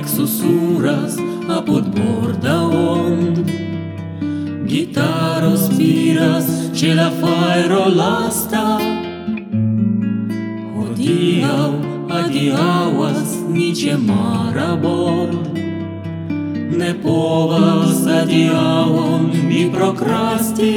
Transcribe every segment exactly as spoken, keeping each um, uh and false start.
ec susurras apud borda ond. Gitaros spiras ce la fajro lasta. Hodiaŭ adiaŭas ni ĉe marabord. Ne povas adiaŭon mi prokrasti.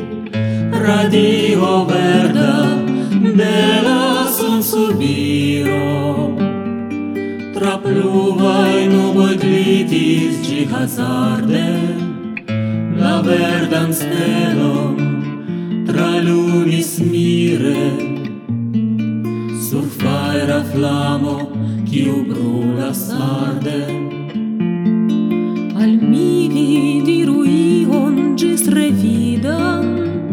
Radio verda de la sunsubiro. Tra pluvaj nuboj glitis ĝi hazarde la verdan stelon tralumis mire sur fajra flamo kiu brulas arde. Al mi vi diru ion ĝis revidan,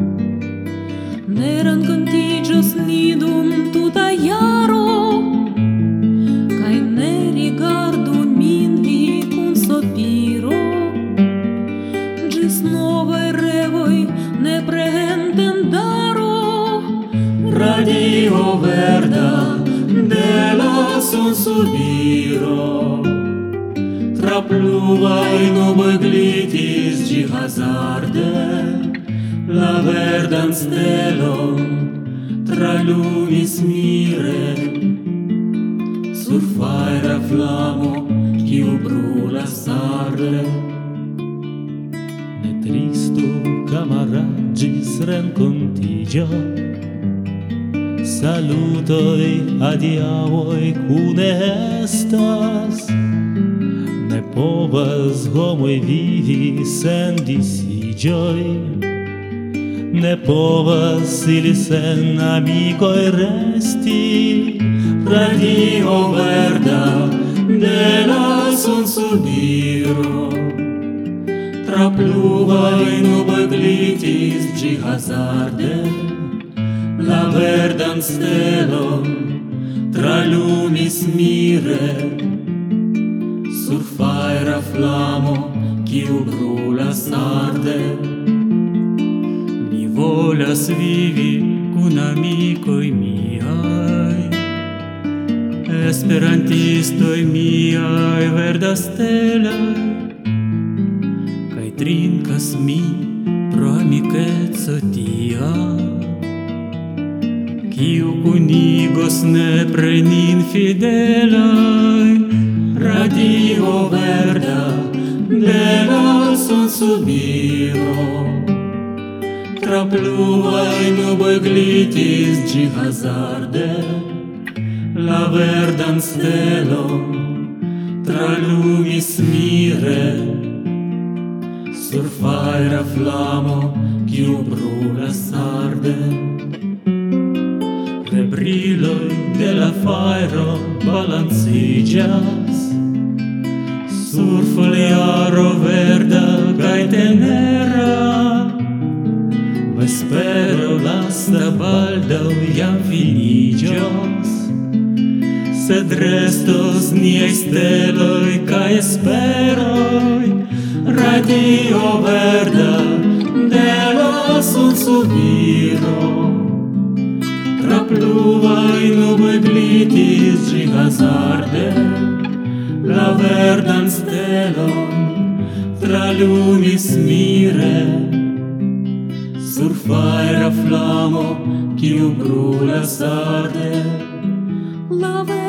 ne renkontiĝos ni dum tuta jaro, kaj ne rigardu min vi kun sopiro. Ĝis novaj revoj nepre entendaro. Radio verda de la sunsubiro. Tra pluvaj nuboj glitis ĝi hazarde la verdan stelon tralumis mire sur fajra flamo kiu brulas arde. Ne tristu, camarad, ĝis renkontiĝo. Salutoj, adiaŭoj kune estas. Ne povas homoj vivi sen disiĝoj. Ne povas ili sen amikoj resti. Radio verda de la sunsubiro. Tra pluvaj nuboj glitis ĝi hazarde la verdan stelon tralumis mire sur fajra flamo kiu brulas arde. Mi volas vivi kun amikoj miaj, esperantistoj miaj verdastelaj, kaj trinkas mi pro amikeco tia, kiu kunigos nepre nin fidelaj. Radio verda de la sunsubiro. Tra pluvaj nuboj glitis ĝi hazarde la verdan stelon tralumis mire sur fajra flamo kiu brulas arde. Rebriloj de la fajro balanciĝas sur foliaro verda kaj tenera. Vespero lasta baldaŭ jam finiĝos, sed restos niaj steloj kaj esperoj. Radio verda de la sunsubiro. Tra pluvaj nuboj glitis ĝi hazarde la verdan stelon tralumis mire sur fajra flamo kiu brulas arde. La